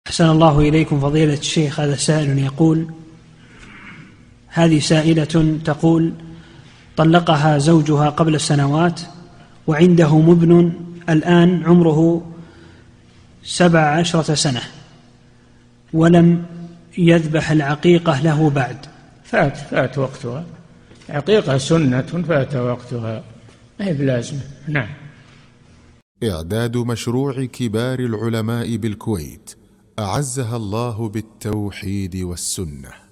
أحسن الله إليكم فضيلة الشيخ. هذا سائل يقول: هذه سائلة تقول: طلقها زوجها قبل سنوات وعنده ابن الآن عمره 17 سنة ولم يذبح العقيقة له بعد. فات وقتها. عقيقة سنة فات وقتها، ما هي بلازمة. نعم. إعداد مشروع كبار العلماء بالكويت أعزها الله بالتوحيد والسنة.